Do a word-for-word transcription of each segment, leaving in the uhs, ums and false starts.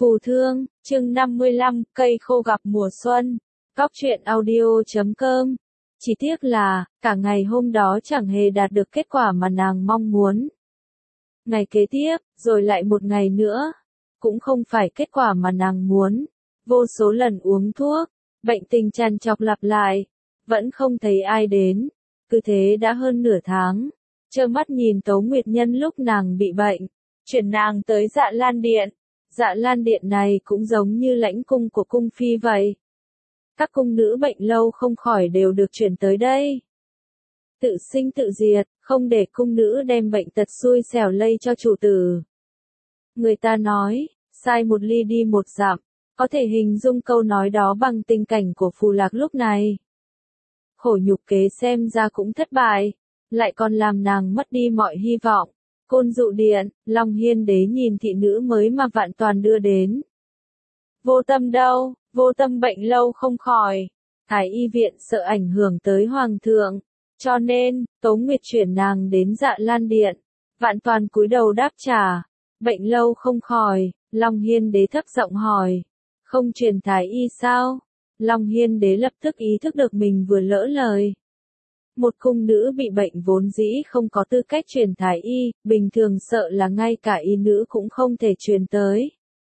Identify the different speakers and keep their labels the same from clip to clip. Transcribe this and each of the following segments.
Speaker 1: Phù thương, chương năm mươi lăm, cây khô gặp mùa xuân. Góc truyện audio chấm com. Chỉ tiếc là, cả ngày hôm đó chẳng hề đạt được kết quả mà nàng mong muốn. Ngày kế tiếp, rồi lại một ngày nữa. Cũng không phải kết quả mà nàng muốn. Vô số lần uống thuốc, bệnh tình trằn trọc lặp lại. Vẫn không thấy ai đến. Cứ thế đã hơn nửa tháng. Trơ mắt nhìn Tố Nguyệt Nhân lúc nàng bị bệnh. Chuyển nàng tới Dạ Lan Điện. Dạ Lan Điện này cũng giống như lãnh cung của cung phi vậy. Các cung nữ bệnh lâu không khỏi đều được chuyển tới đây. Tự sinh tự diệt, không để cung nữ đem bệnh tật xui xẻo lây cho chủ tử. Người ta nói, sai một ly đi một dặm, có thể hình dung câu nói đó bằng tình cảnh của Phù Lạc lúc này. Khổ nhục kế xem ra cũng thất bại, lại còn làm nàng mất đi mọi hy vọng. Côn Dụ Điện, Long Hiên Đế nhìn thị nữ mới mà Vạn Toàn đưa đến. Vô Tâm đâu, Vô Tâm bệnh lâu không khỏi. Thái y viện sợ ảnh hưởng tới Hoàng thượng. Cho nên, Tố Nguyệt chuyển nàng đến Dạ Lan Điện. Vạn Toàn cúi đầu đáp trả. Bệnh lâu không khỏi, Long Hiên Đế thấp giọng hỏi. Không truyền Thái y sao? Long Hiên Đế lập tức ý thức được mình vừa lỡ lời. Một cung nữ bị bệnh vốn dĩ không có tư cách truyền thái y, bình thường sợ là ngay cả y nữ cũng không thể truyền tới.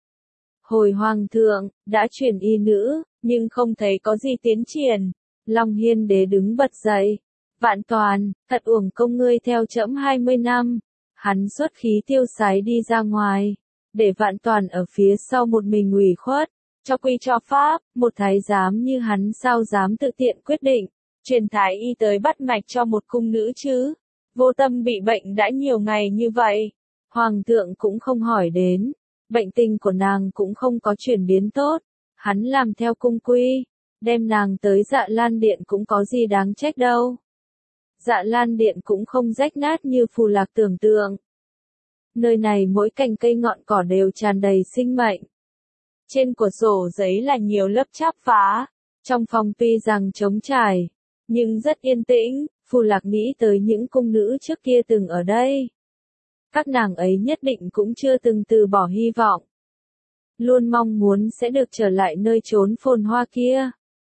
Speaker 1: Hồi Hoàng thượng, đã truyền y nữ, nhưng không thấy có gì tiến triển. Long Hiên Đế đứng bật dậy. Vạn Toàn, thật uổng công ngươi theo trẫm hai mươi năm. Hắn xuất khí tiêu sái đi ra ngoài, để Vạn Toàn ở phía sau một mình ủy khuất. Cho quy cho pháp, một thái giám như hắn sao dám tự tiện quyết định. Truyền thái y tới bắt mạch cho một cung nữ chứ. Vô Tâm bị bệnh đã nhiều ngày như vậy. Hoàng thượng cũng không hỏi đến. Bệnh tình của nàng cũng không có chuyển biến tốt. Hắn làm theo cung quy. Đem nàng tới Dạ Lan Điện cũng có gì đáng trách đâu. Dạ Lan Điện cũng không rách nát như Phù Lạc tưởng tượng. Nơi này mỗi cành cây ngọn cỏ đều tràn đầy sinh mệnh. Trên cửa sổ giấy là nhiều lớp cháp phá. Trong phòng tuy rằng trống trải, nhưng rất yên tĩnh. Phù Lạc nghĩ tới những cung nữ trước kia từng ở đây. Các nàng ấy nhất định cũng chưa từng từ bỏ hy vọng. Luôn mong muốn sẽ được trở lại nơi chốn phồn hoa kia.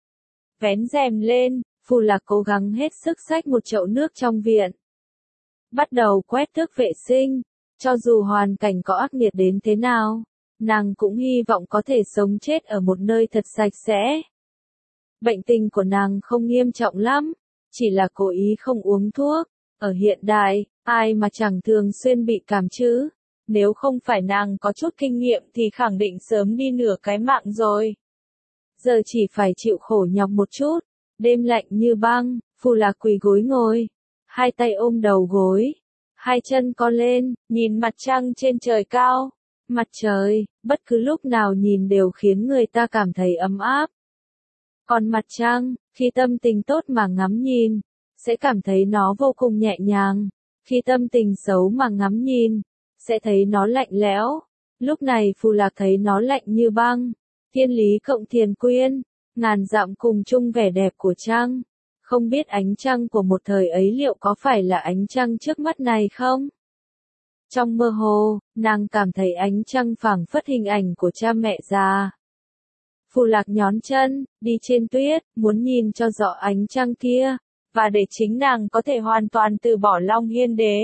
Speaker 1: Vén rèm lên, Phù Lạc cố gắng hết sức xách một chậu nước trong viện. Bắt đầu quét tước vệ sinh. Cho dù hoàn cảnh có ác nghiệt đến thế nào, nàng cũng hy vọng có thể sống chết ở một nơi thật sạch sẽ. Bệnh tình của nàng không nghiêm trọng lắm, chỉ là cố ý không uống thuốc. Ở hiện đại, ai mà chẳng thường xuyên bị cảm chứ? Nếu không phải nàng có chút kinh nghiệm thì khẳng định sớm đi nửa cái mạng rồi. Giờ chỉ phải chịu khổ nhọc một chút. Đêm lạnh như băng, Phù Lạc quỳ gối ngồi, hai tay ôm đầu gối, hai chân co lên, nhìn mặt trăng trên trời cao. Mặt trời, bất cứ lúc nào nhìn đều khiến người ta cảm thấy ấm áp. Còn mặt trăng, khi tâm tình tốt mà ngắm nhìn, sẽ cảm thấy nó vô cùng nhẹ nhàng. Khi tâm tình xấu mà ngắm nhìn, sẽ thấy nó lạnh lẽo. Lúc này Phù Lạc thấy nó lạnh như băng. Thiên lý cộng thiền quyên, ngàn dặm cùng chung vẻ đẹp của trăng. Không biết ánh trăng của một thời ấy liệu có phải là ánh trăng trước mắt này không? Trong mơ hồ, nàng cảm thấy ánh trăng phảng phất hình ảnh của cha mẹ già. Phù Lạc nhón chân, đi trên tuyết, muốn nhìn cho rõ ánh trăng kia, và để chính nàng có thể hoàn toàn từ bỏ Long Hiên Đế.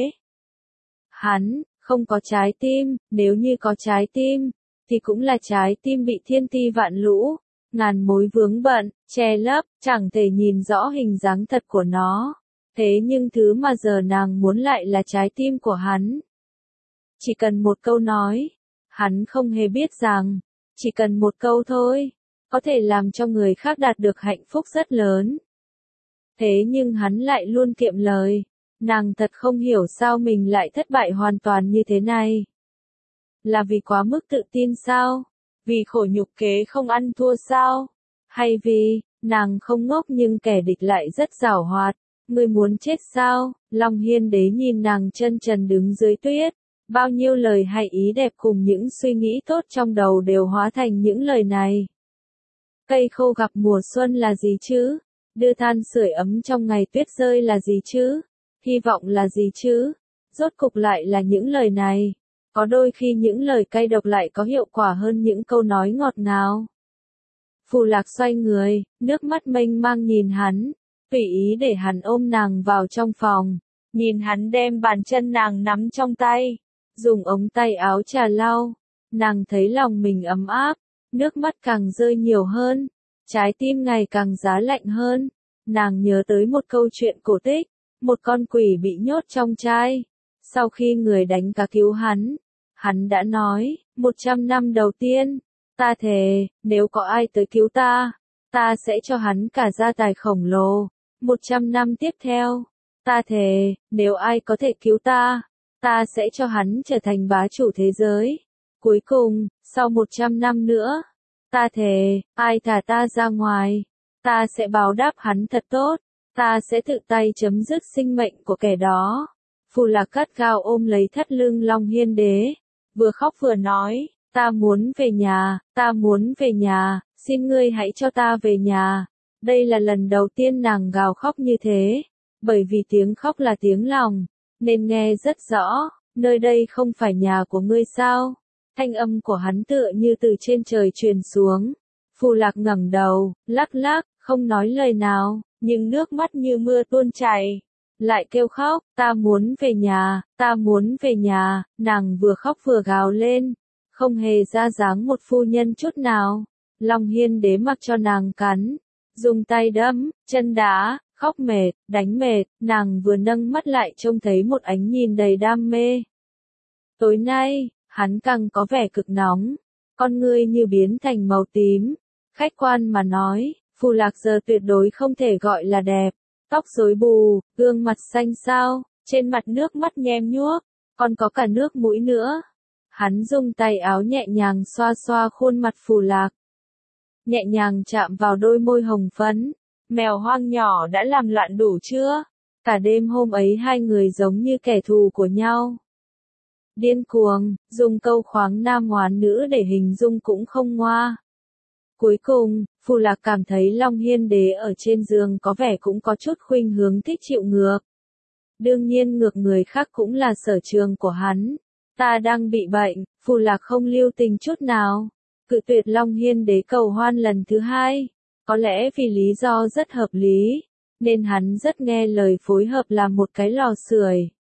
Speaker 1: Hắn, không có trái tim, nếu như có trái tim, thì cũng là trái tim bị thiên ti vạn lũ, ngàn mối vướng bận, che lấp, chẳng thể nhìn rõ hình dáng thật của nó. Thế nhưng thứ mà giờ nàng muốn lại là trái tim của hắn. Chỉ cần một câu nói, hắn không hề biết rằng, chỉ cần một câu thôi, có thể làm cho người khác đạt được hạnh phúc rất lớn. Thế nhưng hắn lại luôn kiệm lời, nàng thật không hiểu sao mình lại thất bại hoàn toàn như thế này. Là vì quá mức tự tin sao? Vì khổ nhục kế không ăn thua sao? Hay vì, nàng không ngốc nhưng kẻ địch lại rất giảo hoạt? Ngươi muốn chết sao? Long Hiên Đế nhìn nàng chân trần đứng dưới tuyết. Bao nhiêu lời hay ý đẹp cùng những suy nghĩ tốt trong đầu đều hóa thành những lời này. Cây khô gặp mùa xuân là gì chứ? Đưa than sưởi ấm trong ngày tuyết rơi là gì chứ? Hy vọng là gì chứ? Rốt cục lại là những lời này. Có đôi khi những lời cay độc lại có hiệu quả hơn những câu nói ngọt ngào. Phù Lạc xoay người, nước mắt mênh mang nhìn hắn, tùy ý để hắn ôm nàng vào trong phòng, nhìn hắn đem bàn chân nàng nắm trong tay, dùng ống tay áo trà lau, nàng thấy lòng mình ấm áp, nước mắt càng rơi nhiều hơn, trái tim ngày càng giá lạnh hơn, nàng nhớ tới một câu chuyện cổ tích, một con quỷ bị nhốt trong chai, sau khi người đánh cá cứu hắn, hắn đã nói, một trăm năm đầu tiên, ta thề, nếu có ai tới cứu ta, ta sẽ cho hắn cả gia tài khổng lồ. Một trăm năm tiếp theo, ta thề, nếu ai có thể cứu ta, ta sẽ cho hắn trở thành bá chủ thế giới. Cuối cùng, sau một trăm năm nữa, ta thề, ai thả ta ra ngoài, ta sẽ báo đáp hắn thật tốt, ta sẽ tự tay chấm dứt sinh mệnh của kẻ đó. Phù Lạc gắt gao ôm lấy thắt lưng Long Hiên Đế, vừa khóc vừa nói, ta muốn về nhà, ta muốn về nhà, xin ngươi hãy cho ta về nhà. Đây là lần đầu tiên nàng gào khóc như thế, bởi vì tiếng khóc là tiếng lòng, nên nghe rất rõ, nơi đây không phải nhà của ngươi sao? Thanh âm của hắn tựa như từ trên trời truyền xuống. Phù Lạc ngẩng đầu, lắc lắc, không nói lời nào, nhưng nước mắt như mưa tuôn chảy. Lại kêu khóc, ta muốn về nhà, ta muốn về nhà, nàng vừa khóc vừa gào lên, không hề ra dáng một phu nhân chút nào. Long Hiên Đế mặc cho nàng cắn, dùng tay đấm, chân đá, khóc mệt, đánh mệt, nàng vừa nâng mắt lại trông thấy một ánh nhìn đầy đam mê. Tối nay, hắn càng có vẻ cực nóng, con ngươi như biến thành màu tím. Khách quan mà nói, Phù Lạc giờ tuyệt đối không thể gọi là đẹp. Tóc rối bù, gương mặt xanh xao, trên mặt nước mắt nhem nhuốc, còn có cả nước mũi nữa. Hắn dùng tay áo nhẹ nhàng xoa xoa khuôn mặt Phù Lạc, nhẹ nhàng chạm vào đôi môi hồng phấn. Mèo hoang nhỏ đã làm loạn đủ chưa? Cả đêm hôm ấy hai người giống như kẻ thù của nhau. Điên cuồng, dùng câu khoáng nam hoán nữ để hình dung cũng không ngoa. Cuối cùng, Phù Lạc cảm thấy Long Hiên Đế ở trên giường có vẻ cũng có chút khuynh hướng thích chịu ngược. Đương nhiên ngược người khác cũng là sở trường của hắn. Ta đang bị bệnh, Phù Lạc không lưu tình chút nào. Cự tuyệt Long Hiên Đế cầu hoan lần thứ hai. Có lẽ vì lý do rất hợp lý, nên hắn rất nghe lời phối hợp làm một cái lò sưởi.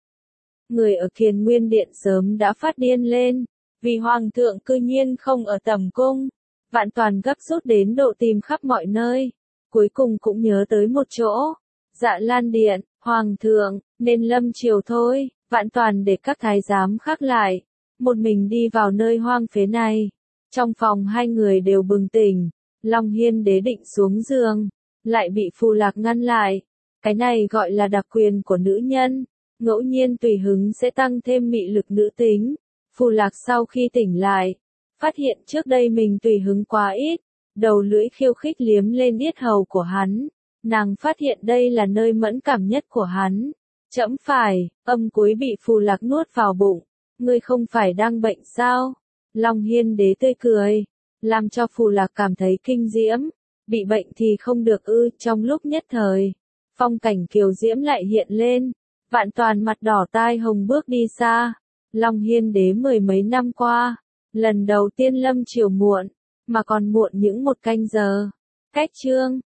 Speaker 1: Người ở Kiền Nguyên Điện sớm đã phát điên lên, vì Hoàng thượng cư nhiên không ở tầm cung. Vạn Toàn gấp rút đến độ tìm khắp mọi nơi, cuối cùng cũng nhớ tới một chỗ. Dạ Lan Điện, Hoàng thượng, nên lâm triều thôi. Vạn Toàn để các thái giám khác lại, một mình đi vào nơi hoang phế này. Trong phòng hai người đều bừng tỉnh. Long Hiên Đế định xuống giường, lại bị Phù Lạc ngăn lại. Cái này gọi là đặc quyền của nữ nhân, ngẫu nhiên tùy hứng sẽ tăng thêm mị lực nữ tính. Phù Lạc sau khi tỉnh lại, phát hiện trước đây mình tùy hứng quá ít, đầu lưỡi khiêu khích liếm lên yết hầu của hắn. Nàng phát hiện đây là nơi mẫn cảm nhất của hắn. Chẫm phải, âm cuối bị Phù Lạc nuốt vào bụng. Ngươi không phải đang bệnh sao? Long Hiên Đế tươi cười, làm cho Phù Lạc cảm thấy kinh diễm. Bị bệnh thì không được ư. Trong lúc nhất thời, phong cảnh kiều diễm lại hiện lên. Vạn Toàn mặt đỏ tai hồng bước đi xa. Long Hiên Đế mười mấy năm qua, lần đầu tiên lâm chiều muộn, mà còn muộn những một canh giờ. Cách chương